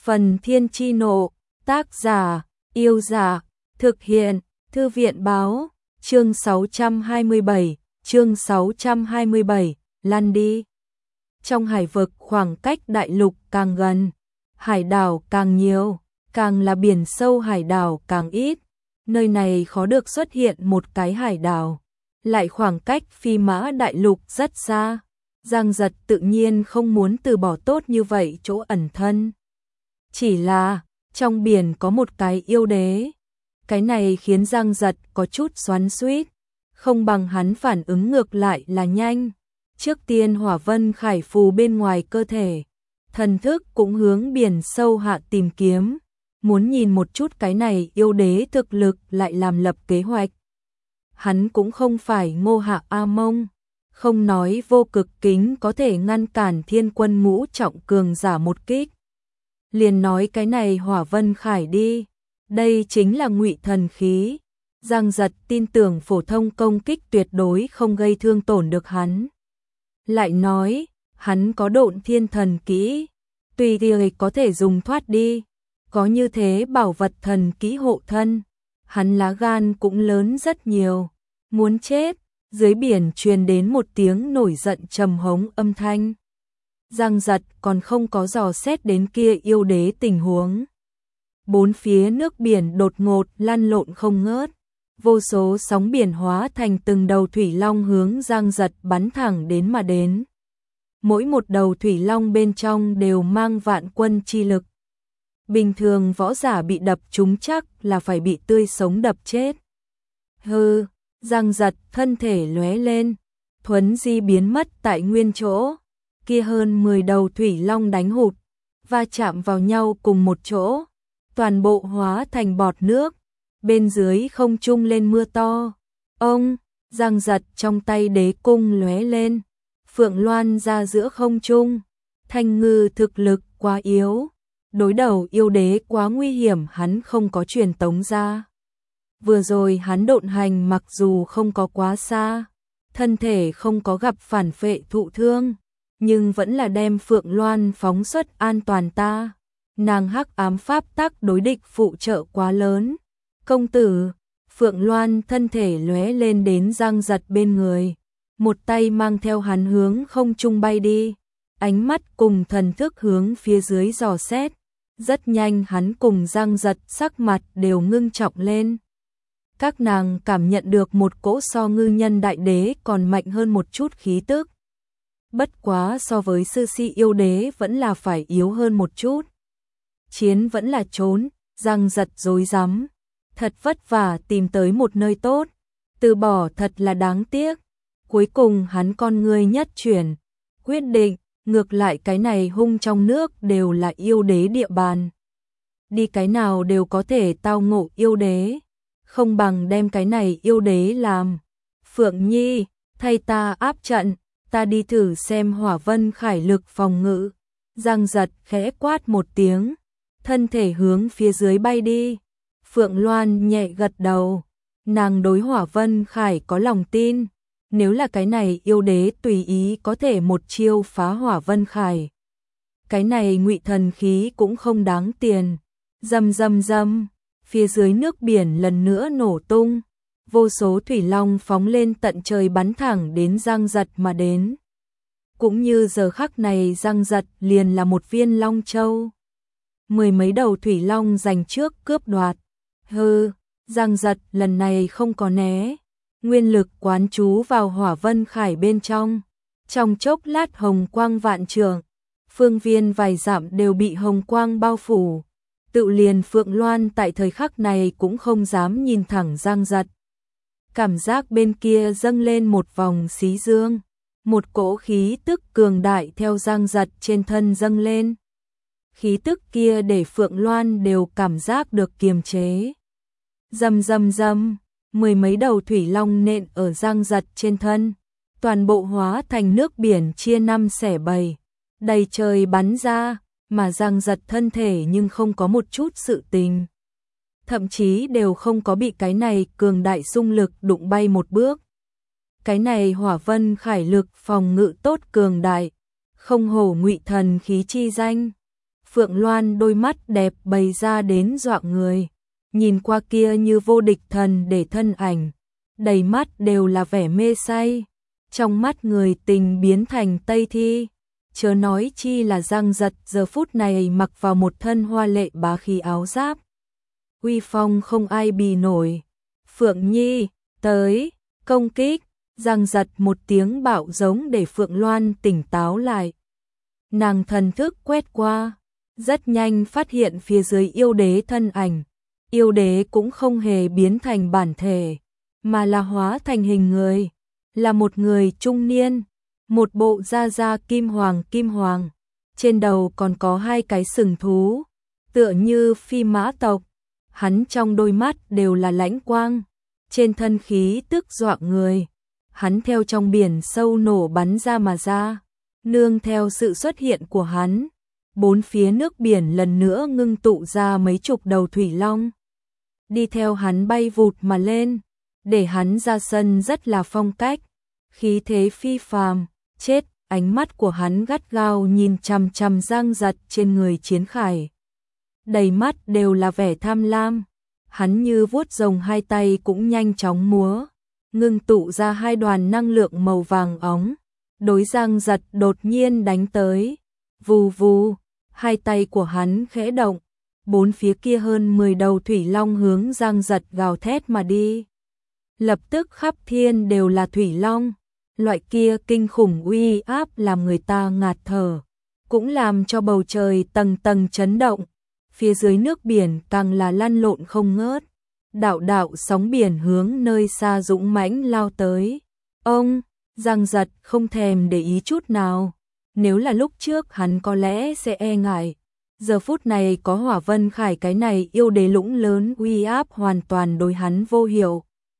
Phần Thiên Chi Nộ, tác giả, Yêu Dạ, thực hiện, Thư viện Báo, chương 627, lăn đi. Trong hải vực khoảng cách đại lục càng gần, hải đảo càng nhiều, càng là biển sâu hải đảo càng ít, nơi này khó được xuất hiện một cái hải đảo, lại khoảng cách phi mã đại lục rất xa. Giang Giật tự nhiên không muốn từ bỏ tốt như vậy chỗ ẩn thân. Chỉ là, trong biển có một cái yêu đế. Cái này khiến Giang Giật có chút xoắn xuýt, không bằng hắn phản ứng ngược lại là nhanh. Trước tiên hỏa vân khải phù bên ngoài cơ thể, thần thức cũng hướng biển sâu hạ tìm kiếm, muốn nhìn một chút cái này yêu đế thực lực lại làm lập kế hoạch. Hắn cũng không phải Ngô Hạ A Mông, không nói vô cực kính có thể ngăn cản thiên quân ngũ trọng cường giả một kích. Liền nói cái này hỏa vân khải đi, đây chính là ngụy thần khí. Giang Giật tin tưởng phổ thông công kích tuyệt đối không gây thương tổn được hắn. Lại nói, hắn có độn thiên thần kỹ, tùy thời có thể dùng thoát đi, có như thế bảo vật thần kỹ hộ thân, hắn lá gan cũng lớn rất nhiều. Muốn chết, dưới biển truyền đến một tiếng nổi giận trầm hống âm thanh. Giang Giật còn không có dò xét đến kia yêu đế tình huống. Bốn phía nước biển đột ngột lăn lộn không ngớt, vô số sóng biển hóa thành từng đầu thủy long hướng Giang Giật bắn thẳng đến mà đến. Mỗi một đầu thủy long bên trong đều mang vạn quân chi lực. Bình thường võ giả bị đập trúng chắc là phải bị tươi sống đập chết. Hừ, Giang Giật thân thể lóe lên, thuấn di biến mất tại nguyên chỗ. Kia hơn 10 đầu thủy long đánh hụt, va chạm vào nhau cùng một chỗ, toàn bộ hóa thành bọt nước, bên dưới không trung lên mưa to. Ông, Giang Giật trong tay đế cung lóe lên, phượng loan ra giữa không trung. Thanh Ngư thực lực quá yếu, đối đầu yêu đế quá nguy hiểm, hắn không có truyền tống ra. Vừa rồi hắn độn hành mặc dù không có quá xa, thân thể không có gặp phản phệ thụ thương, nhưng vẫn là đem Phượng Loan phóng xuất an toàn ta. Nàng hắc ám pháp tắc đối địch phụ trợ quá lớn. Công tử, Phượng Loan thân thể lóe lên đến Giang Giật bên người, một tay mang theo hắn hướng không trung bay đi, ánh mắt cùng thần thức hướng phía dưới dò xét. Rất nhanh hắn cùng Giang Giật sắc mặt đều ngưng trọng lên. Các nàng cảm nhận được một cỗ so ngư nhân đại đế còn mạnh hơn một chút khí tức. Bất quá so với sư si yêu đế vẫn là phải yếu hơn một chút. Chiến vẫn là trốn, Giang Giật rối rắm, thật vất vả tìm tới một nơi tốt, từ bỏ thật là đáng tiếc. Cuối cùng hắn con người nhất chuyển, quyết định, ngược lại cái này hung trong nước đều là yêu đế địa bàn. Đi cái nào đều có thể tao ngộ yêu đế, không bằng đem cái này yêu đế làm. Phượng Nhi, thay ta áp trận, ta đi thử xem hỏa vân khải lực phòng ngự. Giang Giật khẽ quát một tiếng, thân thể hướng phía dưới bay đi. Phượng Loan nhẹ gật đầu, nàng đối hỏa vân khải có lòng tin. Nếu là cái này yêu đế tùy ý có thể một chiêu phá hỏa vân khải, cái này ngụy thần khí cũng không đáng tiền. Rầm rầm rầm, phía dưới nước biển lần nữa nổ tung, vô số thủy long phóng lên tận trời bắn thẳng đến Giang Giật mà đến. Cũng như giờ khắc này Giang Giật liền là một viên long châu. Mười mấy đầu thủy long giành trước cướp đoạt. Hừ, Giang Giật lần này không có né, nguyên lực quán chú vào hỏa vân khải bên trong. Trong chốc lát hồng quang vạn trượng, phương viên vài dặm đều bị hồng quang bao phủ. Tự liền Phượng Loan tại thời khắc này cũng không dám nhìn thẳng Giang Giật. Cảm giác bên kia dâng lên một vòng xí dương, một cỗ khí tức cường đại theo Giang Giật trên thân dâng lên. Khí tức kia để Phượng Loan đều cảm giác được kiềm chế. Rầm rầm rầm, mười mấy đầu thủy long nện ở Giang Giật trên thân, toàn bộ hóa thành nước biển chia năm xẻ bảy, đầy trời bắn ra, mà Giang Giật thân thể nhưng không có một chút sự tình. Thậm chí đều không có bị cái này cường đại xung lực đụng bay một bước. Cái này hỏa vân khải lực phòng ngự tốt cường đại, không hổ ngụy thần khí chi danh. Phượng Loan đôi mắt đẹp bày ra đến dọa người, nhìn qua kia như vô địch thần để thân ảnh, đầy mắt đều là vẻ mê say, trong mắt người tình biến thành Tây Thi, chớ nói chi là Giang Giật giờ phút này mặc vào một thân hoa lệ bá khí áo giáp, uy phong không ai bì nổi. Phượng Nhi, tới, công kích. Giang Giật một tiếng bạo giống để Phượng Loan tỉnh táo lại. Nàng thần thức quét qua, rất nhanh phát hiện phía dưới yêu đế thân ảnh. Yêu đế cũng không hề biến thành bản thể, mà là hóa thành hình người, là một người trung niên, một bộ da kim hoàng, trên đầu còn có hai cái sừng thú, tựa như phi mã tộc. Hắn trong đôi mắt đều là lãnh quang, trên thân khí tức dọa người. Hắn theo trong biển sâu nổ bắn ra mà ra, nương theo sự xuất hiện của hắn, bốn phía nước biển lần nữa ngưng tụ ra mấy chục đầu thủy long. Đi theo hắn bay vụt mà lên, để hắn ra sân rất là phong cách, khí thế phi phàm, chết, ánh mắt của hắn gắt gao nhìn chằm chằm Giang Giật trên người Chiến Khải. Đầy mắt đều là vẻ tham lam, hắn như vuốt rồng hai tay cũng nhanh chóng múa, ngưng tụ ra hai đoàn năng lượng màu vàng óng, đối Giang Giật đột nhiên đánh tới. Vù vù, hai tay của hắn khẽ động, bốn phía kia hơn 10 đầu thủy long hướng Giang Giật gào thét mà đi. Lập tức khắp thiên đều là thủy long, loại kia kinh khủng uy áp làm người ta ngạt thở, cũng làm cho bầu trời tầng tầng chấn động, phía dưới nước biển càng là lăn lộn không ngớt. Đạo đạo sóng biển hướng nơi xa dũng mãnh lao tới. Ông, Giang Giật không thèm để ý chút nào. Nếu là lúc trước hắn có lẽ sẽ e ngại. Giờ phút này có Hỏa Vân Khải cái này yêu đế lũng lớn uy áp hoàn toàn đối hắn vô hiệu.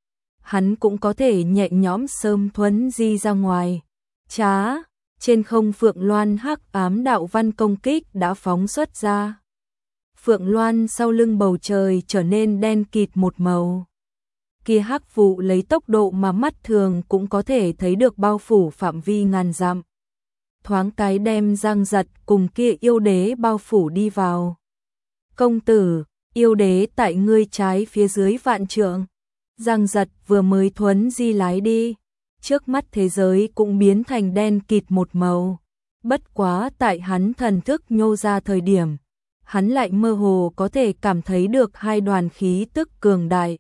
Hắn cũng có thể nhẹ nhõm sớm thuấn di ra ngoài. Chá, trên không Phượng Loan hắc ám đạo văn công kích đã phóng xuất ra. Phượng Loan sau lưng bầu trời trở nên đen kịt một màu. Kia hắc vụ lấy tốc độ mà mắt thường cũng có thể thấy được bao phủ phạm vi ngàn dặm. Thoáng cái đem Giang Giật cùng kia yêu đế bao phủ đi vào. Công tử, yêu đế tại ngươi trái phía dưới vạn trượng. Giang Giật vừa mới thuấn di lái đi, trước mắt thế giới cũng biến thành đen kịt một màu. Bất quá tại hắn thần thức nhô ra thời điểm, hắn lại mơ hồ có thể cảm thấy được hai đoàn khí tức cường đại.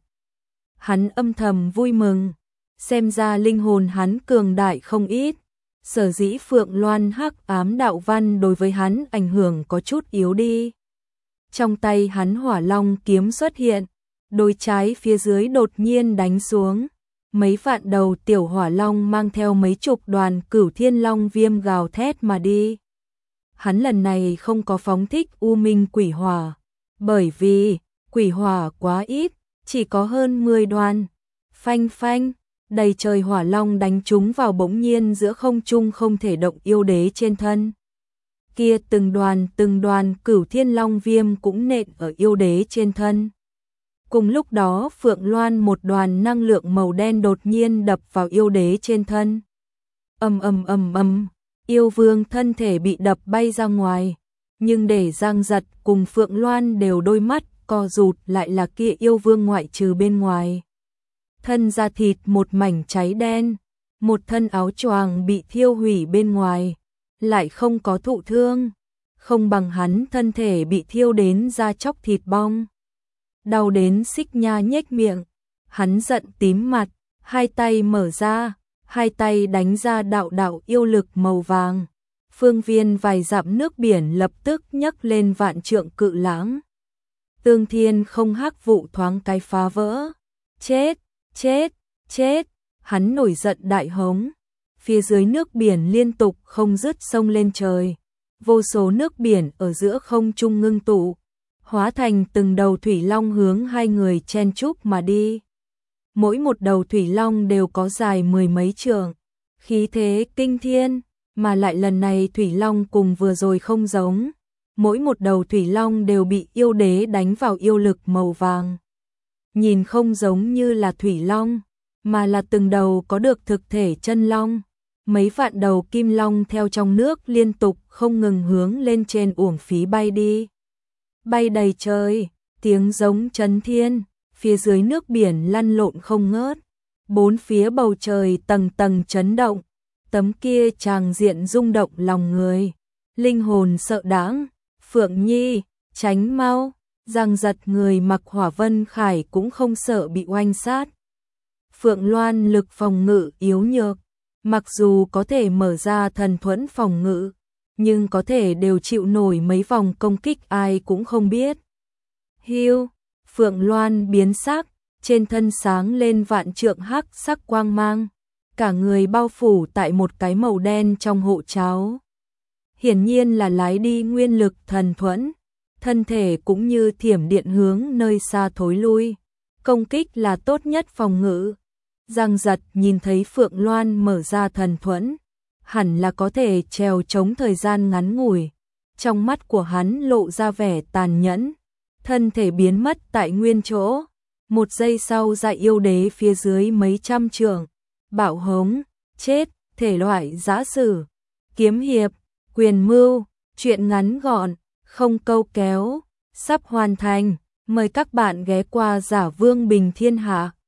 Hắn âm thầm vui mừng, xem ra linh hồn hắn cường đại không ít. Sở dĩ Phượng Loan hắc ám đạo văn đối với hắn ảnh hưởng có chút yếu đi. Trong tay hắn hỏa long kiếm xuất hiện, đôi trái phía dưới đột nhiên đánh xuống. Mấy vạn đầu tiểu hỏa long mang theo mấy chục đoàn cửu thiên long viêm gào thét mà đi. Hắn lần này không có phóng thích u minh quỷ hỏa, bởi vì quỷ hỏa quá ít, chỉ có hơn 10 đoàn. Phanh phanh, đầy trời hỏa long đánh chúng vào bỗng nhiên giữa không trung không thể động yêu đế trên thân. Kia từng đoàn cửu thiên long viêm cũng nện ở yêu đế trên thân. Cùng lúc đó Phượng Loan một đoàn năng lượng màu đen đột nhiên đập vào yêu đế trên thân. Ầm, yêu vương thân thể bị đập bay ra ngoài, nhưng để Giang Giật cùng Phượng Loan đều đôi mắt co rụt lại là kia yêu vương ngoại trừ bên ngoài. Thân da thịt một mảnh cháy đen, một thân áo choàng bị thiêu hủy bên ngoài, lại không có thụ thương, không bằng hắn thân thể bị thiêu đến da chóc thịt bong. Đau đến xích nha nhếch miệng, hắn giận tím mặt, hai tay mở ra, hai tay đánh ra đạo đạo yêu lực màu vàng. Phương viên vài dặm nước biển lập tức nhấc lên vạn trượng cự lãng. Tương thiên không hắc vụ thoáng cái phá vỡ. Chết, hắn nổi giận đại hống. Phía dưới nước biển liên tục không dứt sông lên trời. Vô số nước biển ở giữa không trung ngưng tụ, hóa thành từng đầu thủy long hướng hai người chen chúc mà đi. Mỗi một đầu thủy long đều có dài 10 mấy trượng, khí thế kinh thiên, mà lại lần này thủy long cùng vừa rồi không giống. Mỗi một đầu thủy long đều bị yêu đế đánh vào yêu lực màu vàng. Nhìn không giống như là thủy long, mà là từng đầu có được thực thể chân long. mấy vạn đầu kim long theo trong nước liên tục không ngừng hướng lên trên uổng phí bay đi. Bay đầy trời, tiếng giống chấn thiên, phía dưới nước biển lăn lộn không ngớt, bốn phía bầu trời tầng tầng chấn động, tấm kia tràng diện rung động lòng người, linh hồn sợ đãng. Phượng Nhi, tránh mau, Giang Giật người mặc Hỏa Vân Khải cũng không sợ bị oanh sát. Phượng Loan lực phòng ngự yếu nhược, mặc dù có thể mở ra thần thuẫn phòng ngự, nhưng có thể đều chịu nổi mấy vòng công kích ai cũng không biết. Hiu, Phượng Loan biến sắc, trên thân sáng lên vạn trượng hắc sắc quang mang, cả người bao phủ tại một cái màu đen trong hộ cháo. Hiển nhiên là lái đi nguyên lực thần thuẫn, thân thể cũng như thiểm điện hướng nơi xa thối lui, công kích là tốt nhất phòng ngự. Giang Giật nhìn thấy Phượng Loan mở ra thần thuẫn, hẳn là có thể trèo chống thời gian ngắn ngủi, trong mắt của hắn lộ ra vẻ tàn nhẫn, thân thể biến mất tại nguyên chỗ, một giây sau Dạ Yêu Đế phía dưới mấy trăm trượng, bạo hống, chết, thể loại giã sử, kiếm hiệp, quyền mưu, truyện ngắn gọn, không câu kéo, sắp hoàn thành, mời các bạn ghé qua Giả Vương Bình Thiên Hạ.